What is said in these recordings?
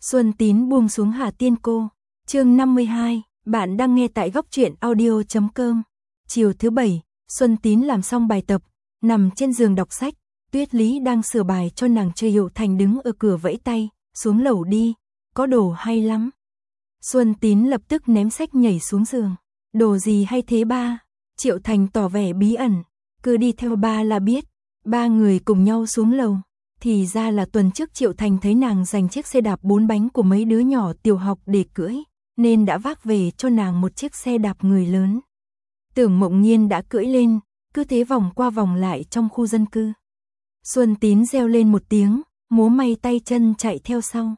Xuân Tín buông xuống Hà Tiên Cô. Chương 52, bạn đang nghe tại góc truyện audio.com. Chiều thứ Bảy, Xuân Tín làm xong bài tập, nằm trên giường đọc sách. Tuyết Lý đang sửa bài cho nàng chơi. Hiệu Thành đứng ở cửa vẫy tay, xuống lầu đi, có đồ hay lắm. Xuân Tín lập tức ném sách nhảy xuống giường. Đồ gì hay thế ba? Triệu Thành tỏ vẻ bí ẩn. Cứ đi theo ba là biết. Ba người cùng nhau xuống lầu. Thì ra là tuần trước Triệu Thành thấy nàng giành chiếc xe đạp 4 bánh của mấy đứa nhỏ tiểu học để cưỡi, nên đã vác về cho nàng một chiếc xe đạp người lớn. Tưởng Mộng Nhiên đã cưỡi lên, cứ thế vòng qua vòng lại trong khu dân cư. Xuân Tín reo lên một tiếng, múa may tay chân chạy theo sau.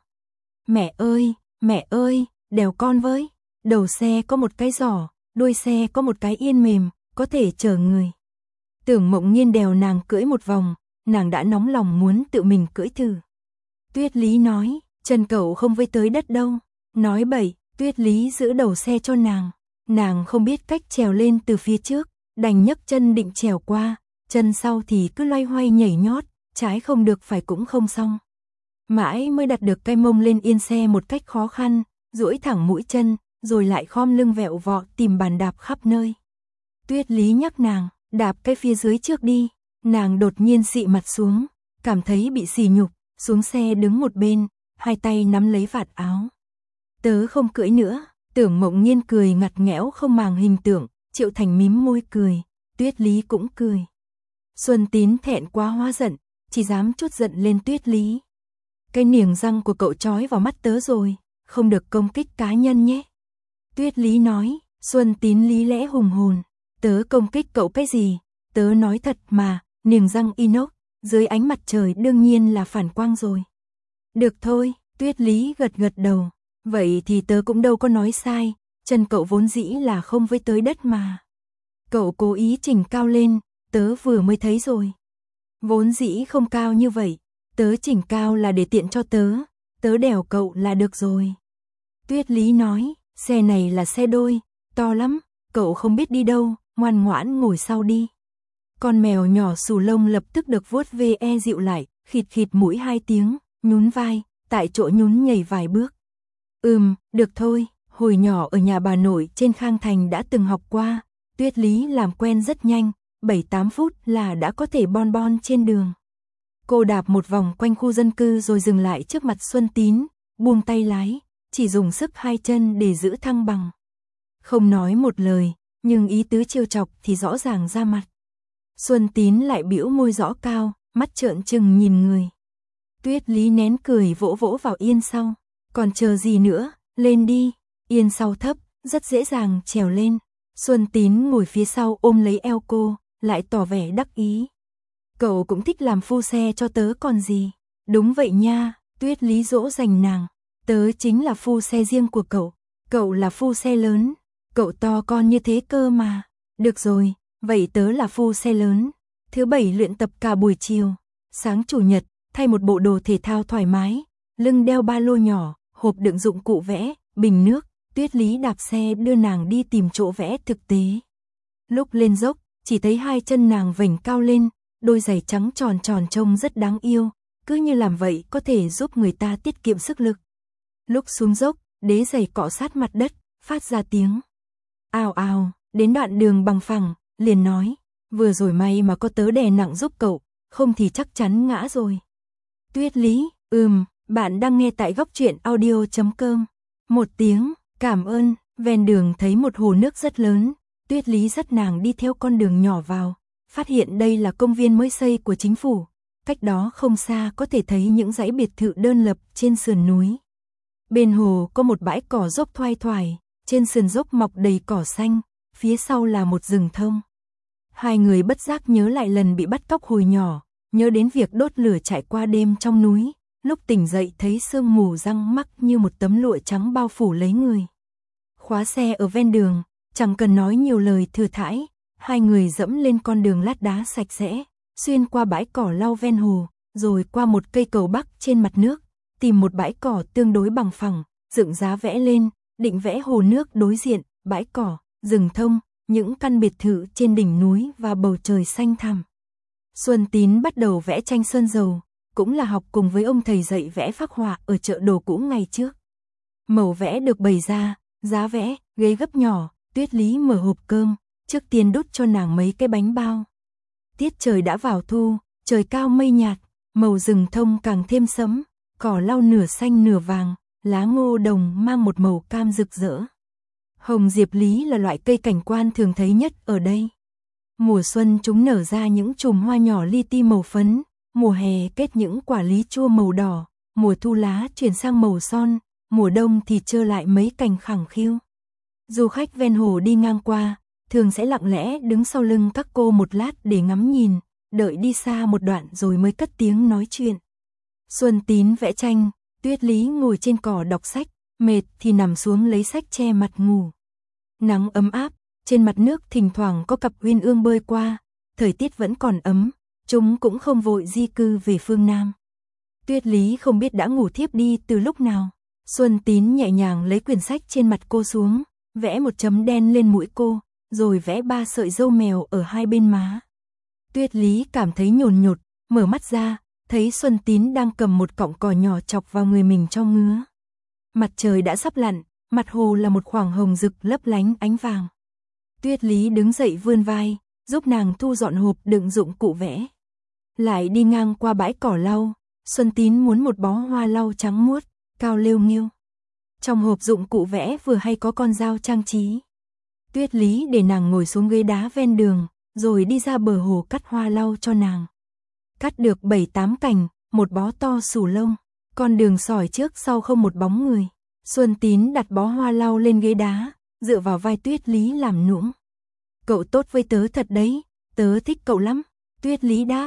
Mẹ ơi, đèo con với. Đầu xe có một cái giỏ, đuôi xe có một cái yên mềm, có thể chở người. Tưởng Mộng Nhiên đèo nàng cưỡi một vòng, nàng đã nóng lòng muốn tự mình cưỡi thử. Tuyết Lý nói, chân cậu không với tới đất đâu. Nói bậy, Tuyết Lý giữ đầu xe cho nàng. Nàng không biết cách trèo lên từ phía trước, đành nhấc chân định trèo qua, chân sau thì cứ loay hoay nhảy nhót, trái không được phải cũng không xong. Mãi mới đặt được cái mông lên yên xe một cách khó khăn, duỗi thẳng mũi chân, rồi lại khom lưng vẹo vọ tìm bàn đạp khắp nơi. Tuyết Lý nhắc nàng, đạp cái phía dưới trước đi. Nàng đột nhiên xị mặt xuống, cảm thấy bị sỉ nhục, xuống xe đứng một bên, hai tay nắm lấy vạt áo. Tớ không cưỡi nữa. Tưởng Mộng Nhiên cười ngặt nghẽo không màng hình tượng. Triệu Thành mím môi cười, Tuyết Lý cũng cười. Xuân Tín thẹn quá hóa giận, chỉ dám trút giận lên Tuyết Lý. Cái niềng răng của cậu trói vào mắt tớ rồi, không được công kích cá nhân nhé. Tuyết Lý nói. Xuân Tín lý lẽ hùng hồn, tớ công kích cậu cái gì? Tớ nói thật mà, niềng răng inox, dưới ánh mặt trời đương nhiên là phản quang rồi. Được thôi, Tuyết Lý gật gật đầu. Vậy thì tớ cũng đâu có nói sai, chân cậu vốn dĩ là không với tới đất mà. Cậu cố ý chỉnh cao lên, tớ vừa mới thấy rồi. Vốn dĩ không cao như vậy, tớ chỉnh cao là để tiện cho tớ đèo cậu là được rồi. Tuyết Lý nói, xe này là xe đôi, to lắm, cậu không biết đi đâu, ngoan ngoãn ngồi sau đi. Con mèo nhỏ xù lông lập tức được vuốt ve dịu lại, khịt khịt mũi 2 tiếng, nhún vai, tại chỗ nhún nhảy vài bước. Được thôi, hồi nhỏ ở nhà bà nội trên Khang Thành đã từng học qua, Tuyết Lý làm quen rất nhanh, 7-8 phút là đã có thể bon bon trên đường. Cô đạp một vòng quanh khu dân cư rồi dừng lại trước mặt Xuân Tín, buông tay lái, chỉ dùng sức 2 chân để giữ thăng bằng. Không nói một lời, nhưng ý tứ trêu chọc thì rõ ràng ra mặt. Xuân Tín lại bĩu môi rõ cao, mắt trợn trừng nhìn người. Tuyết Lý nén cười vỗ vỗ vào yên sau. Còn chờ gì nữa, lên đi. Yên sau thấp, rất dễ dàng trèo lên. Xuân Tín ngồi phía sau ôm lấy eo cô, lại tỏ vẻ đắc ý. Cậu cũng thích làm phu xe cho tớ còn gì. Đúng vậy nha, Tuyết Lý dỗ dành nàng. Tớ chính là phu xe riêng của cậu. Cậu là phu xe lớn. Cậu to con như thế cơ mà. Được rồi, vậy tớ là phu xe lớn. Thứ Bảy luyện tập cả buổi chiều. Sáng Chủ nhật, thay một bộ đồ thể thao thoải mái. Lưng đeo ba lô nhỏ, hộp đựng dụng cụ vẽ, bình nước. Tuyết Lý đạp xe đưa nàng đi tìm chỗ vẽ thực tế. Lúc lên dốc, chỉ thấy 2 chân nàng vểnh cao lên, đôi giày trắng tròn tròn trông rất đáng yêu. Cứ như làm vậy có thể giúp người ta tiết kiệm sức lực. Lúc xuống dốc, đế giày cọ sát mặt đất, phát ra tiếng ào ào. Đến đoạn đường bằng phẳng, liền nói, vừa rồi may mà có tớ đè nặng giúp cậu, không thì chắc chắn ngã rồi. Tuyết Lý, bạn đang nghe tại góc truyện audio.com. Một tiếng, cảm ơn. Ven đường thấy một hồ nước rất lớn, Tuyết Lý dắt nàng đi theo con đường nhỏ vào, phát hiện đây là công viên mới xây của chính phủ. Cách đó không xa có thể thấy những dãy biệt thự đơn lập trên sườn núi. Bên hồ có một bãi cỏ dốc thoai thoải, trên sườn dốc mọc đầy cỏ xanh, phía sau là một rừng thông. Hai người bất giác nhớ lại lần bị bắt cóc hồi nhỏ, nhớ đến việc đốt lửa trải qua đêm trong núi, lúc tỉnh dậy thấy sương mù răng mắc như một tấm lụa trắng bao phủ lấy người. Khóa xe ở ven đường, chẳng cần nói nhiều lời thừa thãi, hai người dẫm lên con đường lát đá sạch sẽ, xuyên qua bãi cỏ lau ven hồ, rồi qua một cây cầu bắc trên mặt nước, tìm một bãi cỏ tương đối bằng phẳng, dựng giá vẽ lên, định vẽ hồ nước đối diện, bãi cỏ, rừng thông, những căn biệt thự trên đỉnh núi và bầu trời xanh thẳm. Xuân Tín bắt đầu vẽ tranh sơn dầu, cũng là học cùng với ông thầy dạy vẽ phác họa ở chợ đồ cũ ngày trước. Màu vẽ được bày ra, giá vẽ, ghế gấp nhỏ, Tuyết Lý mở hộp cơm, trước tiên đút cho nàng mấy cái bánh bao. Tiết trời đã vào thu, trời cao mây nhạt, màu rừng thông càng thêm sẫm, cỏ lau nửa xanh nửa vàng, lá ngô đồng mang một màu cam rực rỡ. Hồng diệp lý là loại cây cảnh quan thường thấy nhất ở đây. Mùa xuân chúng nở ra những chùm hoa nhỏ li ti màu phấn, mùa hè kết những quả lý chua màu đỏ, mùa thu lá chuyển sang màu son, mùa đông thì trơ lại mấy cành khẳng khiu. Du khách ven hồ đi ngang qua, thường sẽ lặng lẽ đứng sau lưng các cô một lát để ngắm nhìn, đợi đi xa một đoạn rồi mới cất tiếng nói chuyện. Xuân Tín vẽ tranh, Tuyết Lý ngồi trên cỏ đọc sách, mệt thì nằm xuống lấy sách che mặt ngủ. Nắng ấm áp, trên mặt nước thỉnh thoảng có cặp uyên ương bơi qua, thời tiết vẫn còn ấm, chúng cũng không vội di cư về phương Nam. Tuyết Lý không biết đã ngủ thiếp đi từ lúc nào. Xuân Tín nhẹ nhàng lấy quyển sách trên mặt cô xuống, vẽ một chấm đen lên mũi cô, rồi vẽ 3 sợi râu mèo ở hai bên má. Tuyết Lý cảm thấy nhồn nhột, mở mắt ra, thấy Xuân Tín đang cầm một cọng cỏ nhỏ chọc vào người mình cho ngứa. Mặt trời đã sắp lặn, mặt hồ là một khoảng hồng rực lấp lánh ánh vàng. Tuyết Lý đứng dậy vươn vai, giúp nàng thu dọn hộp đựng dụng cụ vẽ. Lại đi ngang qua bãi cỏ lau, Xuân Tín muốn một bó hoa lau trắng muốt, cao lêu nghêu. Trong hộp dụng cụ vẽ vừa hay có con dao trang trí. Tuyết Lý để nàng ngồi xuống ghế đá ven đường, rồi đi ra bờ hồ cắt hoa lau cho nàng. Cắt được 7-8 cành, một bó to xù lông, con đường sỏi trước sau không một bóng người. Xuân Tín đặt bó hoa lau lên ghế đá, dựa vào vai Tuyết Lý làm nũng. Cậu tốt với tớ thật đấy, tớ thích cậu lắm. Tuyết Lý đáp,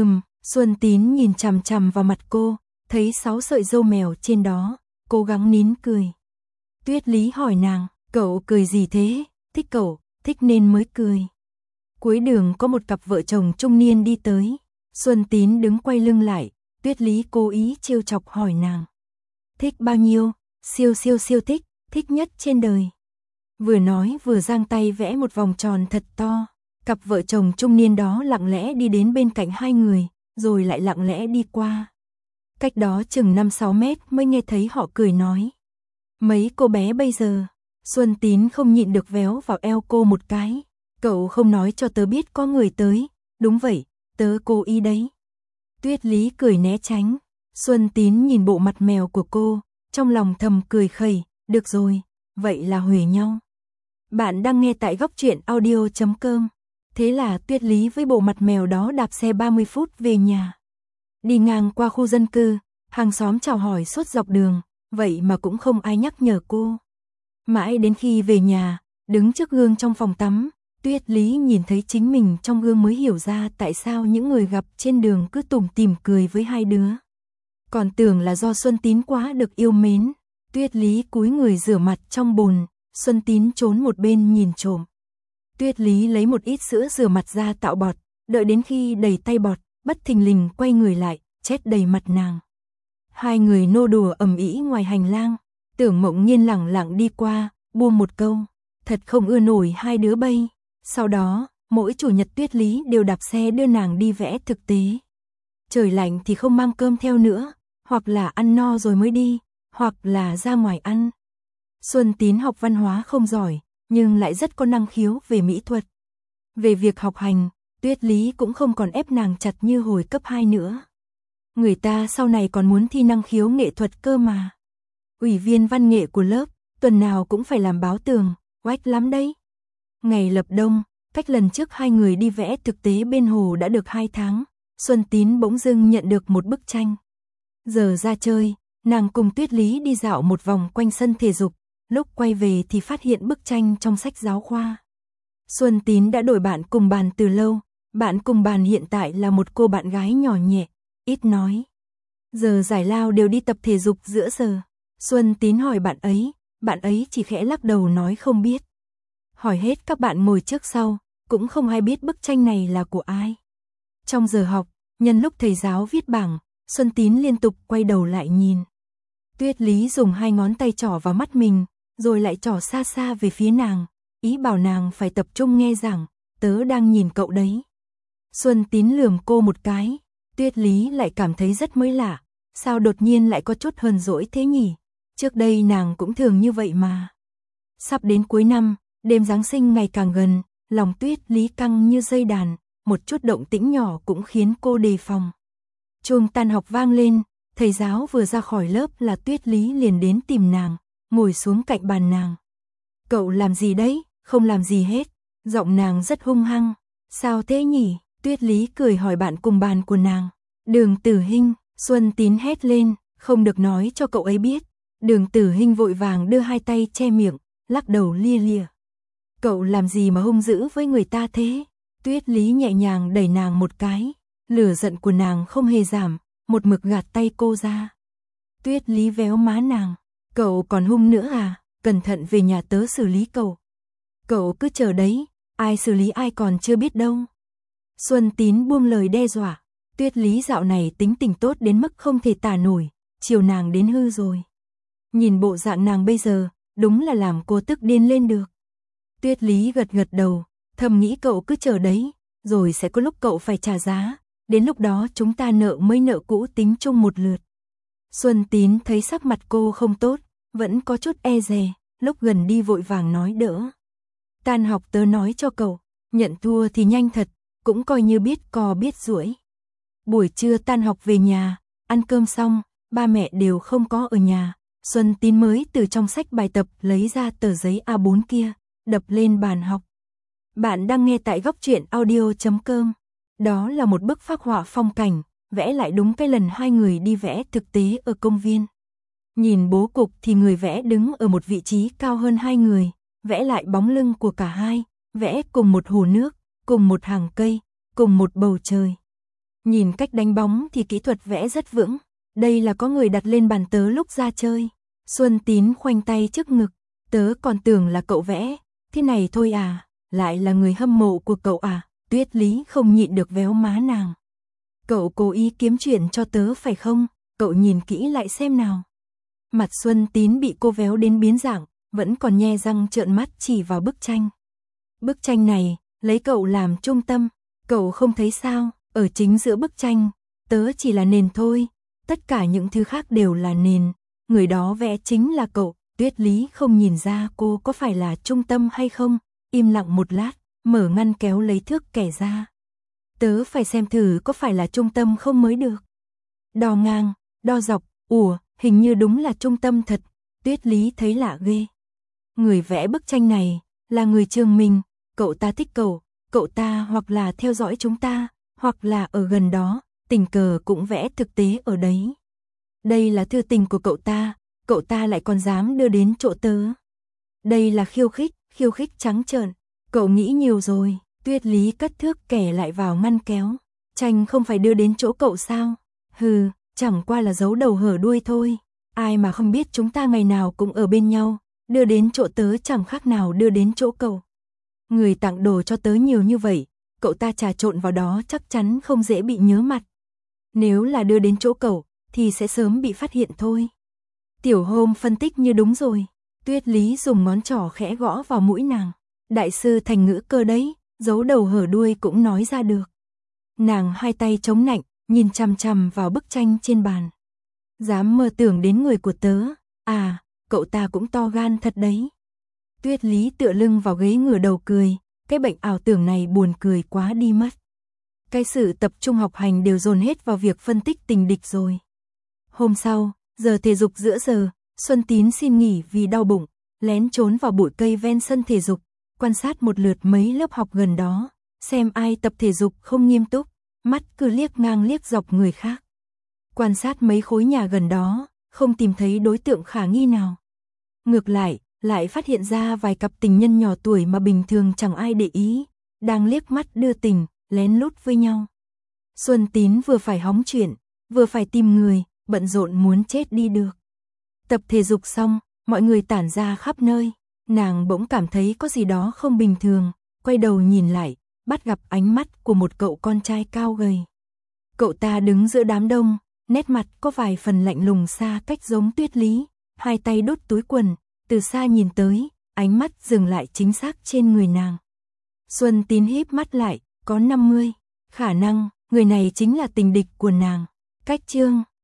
Xuân Tín nhìn chằm chằm vào mặt cô, thấy 6 sợi râu mèo trên đó, cố gắng nín cười. Tuyết Lý hỏi nàng, cậu cười gì thế, thích cậu, thích nên mới cười. Cuối đường có một cặp vợ chồng trung niên đi tới, Xuân Tín đứng quay lưng lại, Tuyết Lý cố ý trêu chọc hỏi nàng. Thích bao nhiêu, siêu siêu siêu thích, thích nhất trên đời. Vừa nói vừa giang tay vẽ một vòng tròn thật to, cặp vợ chồng trung niên đó lặng lẽ đi đến bên cạnh hai người, rồi lại lặng lẽ đi qua. Cách đó chừng 5-6 mét mới nghe thấy họ cười nói. Mấy cô bé bây giờ, Xuân Tín không nhịn được véo vào eo cô một cái. Cậu không nói cho tớ biết có người tới, đúng vậy, tớ cố ý đấy. Tuyết Lý cười né tránh, Xuân Tín nhìn bộ mặt mèo của cô, trong lòng thầm cười khẩy, được rồi, vậy là huề nhau. Bạn đang nghe tại góc truyện audio.com. Thế là Tuyết Lý với bộ mặt mèo đó đạp xe 30 phút về nhà. Đi ngang qua khu dân cư, hàng xóm chào hỏi suốt dọc đường, vậy mà cũng không ai nhắc nhở cô. Mãi đến khi về nhà, đứng trước gương trong phòng tắm, Tuyết Lý nhìn thấy chính mình trong gương mới hiểu ra tại sao những người gặp trên đường cứ tủm tỉm cười với hai đứa. Còn tưởng là do Xuân Tín quá được yêu mến. Tuyết Lý cúi người rửa mặt trong bồn, Xuân Tín trốn một bên nhìn trộm. Tuyết Lý lấy một ít sữa rửa mặt ra tạo bọt, đợi đến khi đầy tay bọt, bất thình lình quay người lại, chét đầy mặt nàng. Hai người nô đùa ầm ĩ ngoài hành lang, Tưởng Mộng Nhiên lẳng lặng đi qua, buông một câu, thật không ưa nổi hai đứa bay. Sau đó, mỗi chủ nhật Tuyết Lý đều đạp xe đưa nàng đi vẽ thực tế. Trời lạnh thì không mang cơm theo nữa, hoặc là ăn no rồi mới đi, hoặc là ra ngoài ăn. Xuân Tín học văn hóa không giỏi, nhưng lại rất có năng khiếu về mỹ thuật. Về việc học hành, Tuyết Lý cũng không còn ép nàng chặt như hồi cấp 2 nữa. Người ta sau này còn muốn thi năng khiếu nghệ thuật cơ mà. Ủy viên văn nghệ của lớp, tuần nào cũng phải làm báo tường, oách lắm đấy. Ngày lập đông, cách lần trước hai người đi vẽ thực tế bên hồ đã được 2 tháng, Xuân Tín bỗng dưng nhận được một bức tranh. Giờ ra chơi, nàng cùng Tuyết Lý đi dạo một vòng quanh sân thể dục, lúc quay về thì phát hiện bức tranh trong sách giáo khoa. Xuân Tín đã đổi bạn cùng bàn từ lâu, bạn cùng bàn hiện tại là một cô bạn gái nhỏ nhẹ, ít nói. Giờ giải lao đều đi tập thể dục giữa giờ. Xuân Tín hỏi bạn ấy chỉ khẽ lắc đầu nói không biết. Hỏi hết các bạn ngồi trước sau, cũng không ai biết bức tranh này là của ai. Trong giờ học, nhân lúc thầy giáo viết bảng, Xuân Tín liên tục quay đầu lại nhìn. Tuyết Lý dùng 2 ngón tay trỏ vào mắt mình, rồi lại trỏ xa xa về phía nàng, ý bảo nàng phải tập trung nghe giảng, tớ đang nhìn cậu đấy. Xuân Tín lườm cô một cái, Tuyết Lý lại cảm thấy rất mới lạ, sao đột nhiên lại có chút hờn dỗi thế nhỉ? Trước đây nàng cũng thường như vậy mà. Sắp đến cuối năm, đêm Giáng sinh ngày càng gần, lòng Tuyết Lý căng như dây đàn, một chút động tĩnh nhỏ cũng khiến cô đề phòng. Chuông tan học vang lên, thầy giáo vừa ra khỏi lớp là Tuyết Lý liền đến tìm nàng, ngồi xuống cạnh bàn nàng. Cậu làm gì đấy? Không làm gì hết. Giọng nàng rất hung hăng. Sao thế nhỉ? Tuyết Lý cười hỏi bạn cùng bàn của nàng. Đường Tử Hinh, Xuân Tín hét lên, không được nói cho cậu ấy biết. Đường Tử Hinh vội vàng đưa hai tay che miệng, lắc đầu lia lịa. Cậu làm gì mà hung dữ với người ta thế? Tuyết Lý nhẹ nhàng đẩy nàng một cái, lửa giận của nàng không hề giảm, một mực gạt tay cô ra. Tuyết Lý véo má nàng, cậu còn hung nữa à? Cẩn thận về nhà tớ xử lý cậu. Cậu cứ chờ đấy, ai xử lý ai còn chưa biết đâu. Xuân Tín buông lời đe dọa, Tuyết Lý dạo này tính tình tốt đến mức không thể tả nổi, chiều nàng đến hư rồi. Nhìn bộ dạng nàng bây giờ, đúng là làm cô tức điên lên được. Tuyết Lý gật gật đầu, thầm nghĩ cậu cứ chờ đấy, rồi sẽ có lúc cậu phải trả giá, đến lúc đó chúng ta nợ mới nợ cũ tính chung một lượt. Xuân Tín thấy sắc mặt cô không tốt, vẫn có chút e dè, lúc gần đi vội vàng nói đỡ. Tan học tớ nói cho cậu, nhận thua thì nhanh thật, cũng coi như biết cò biết duỗi. Buổi trưa tan học về nhà, ăn cơm xong, ba mẹ đều không có ở nhà. Xuân Tín mới từ trong sách bài tập lấy ra tờ giấy A4 kia, đập lên bàn học. Bạn đang nghe tại góc truyện audio.com. Đó là một bức phác họa phong cảnh, vẽ lại đúng cái lần hai người đi vẽ thực tế ở công viên. Nhìn bố cục thì người vẽ đứng ở một vị trí cao hơn hai người, vẽ lại bóng lưng của cả hai, vẽ cùng một hồ nước, cùng một hàng cây, cùng một bầu trời. Nhìn cách đánh bóng thì kỹ thuật vẽ rất vững, đây là có người đặt lên bàn tớ lúc ra chơi. Xuân Tín khoanh tay trước ngực, tớ còn tưởng là cậu vẽ, thế này thôi à, lại là người hâm mộ của cậu à? Tuyết Lý không nhịn được véo má nàng. Cậu cố ý kiếm chuyện cho tớ phải không? Cậu nhìn kỹ lại xem nào. Mặt Xuân Tín bị cô véo đến biến dạng, vẫn còn nhe răng trợn mắt chỉ vào bức tranh. Bức tranh này, lấy cậu làm trung tâm, cậu không thấy sao, ở chính giữa bức tranh, tớ chỉ là nền thôi, tất cả những thứ khác đều là nền, người đó vẽ chính là cậu. Tuyết Lý không nhìn ra cô có phải là trung tâm hay không, im lặng một lát, mở ngăn kéo lấy thước kẻ ra. Tớ phải xem thử có phải là trung tâm không mới được. Đo ngang, đo dọc, hình như đúng là trung tâm thật. Tuyết Lý thấy lạ ghê. Người vẽ bức tranh này là người Trường Minh, cậu ta thích cậu ta hoặc là theo dõi chúng ta, hoặc là ở gần đó, tình cờ cũng vẽ thực tế ở đấy. Đây là thư tình của cậu ta lại còn dám đưa đến chỗ tớ. Đây là khiêu khích trắng trợn, cậu nghĩ nhiều rồi. Tuyết Lý cất thước kẻ lại vào ngăn kéo. Tranh không phải đưa đến chỗ cậu sao? Hừ, chẳng qua là giấu đầu hở đuôi thôi. Ai mà không biết chúng ta ngày nào cũng ở bên nhau, đưa đến chỗ tớ chẳng khác nào đưa đến chỗ cậu. Người tặng đồ cho tớ nhiều như vậy, cậu ta trà trộn vào đó chắc chắn không dễ bị nhớ mặt. Nếu là đưa đến chỗ cậu, thì sẽ sớm bị phát hiện thôi. Tiểu Hôm phân tích như đúng rồi. Tuyết Lý dùng ngón trỏ khẽ gõ vào mũi nàng. Đại sư thành ngữ cơ đấy, giấu đầu hở đuôi cũng nói ra được. Nàng hai tay chống nạnh, nhìn chằm chằm vào bức tranh trên bàn. Dám mơ tưởng đến người của tớ, à, cậu ta cũng to gan thật đấy. Tuyết Lý tựa lưng vào ghế ngửa đầu cười, cái bệnh ảo tưởng này buồn cười quá đi mất. Cái sự tập trung học hành đều dồn hết vào việc phân tích tình địch rồi. Hôm sau, giờ thể dục giữa giờ, Xuân Tín xin nghỉ vì đau bụng, lén trốn vào bụi cây ven sân thể dục, quan sát một lượt mấy lớp học gần đó, xem ai tập thể dục không nghiêm túc, mắt cứ liếc ngang liếc dọc người khác. Quan sát mấy khối nhà gần đó, không tìm thấy đối tượng khả nghi nào. Ngược lại phát hiện ra vài cặp tình nhân nhỏ tuổi mà bình thường chẳng ai để ý, đang liếc mắt đưa tình, lén lút với nhau. Xuân Tín vừa phải hóng chuyện, vừa phải tìm người, bận rộn muốn chết đi được. Tập thể dục xong, mọi người tản ra khắp nơi, nàng bỗng cảm thấy có gì đó không bình thường, quay đầu nhìn lại, bắt gặp ánh mắt của một cậu con trai cao gầy. Cậu ta đứng giữa đám đông, nét mặt có vài phần lạnh lùng xa cách giống Tuyết Lý, hai tay đút túi quần, từ xa nhìn tới, ánh mắt dừng lại chính xác trên người nàng. Xuân Tín híp mắt lại, có 50, khả năng, người này chính là tình địch của nàng. Cách chương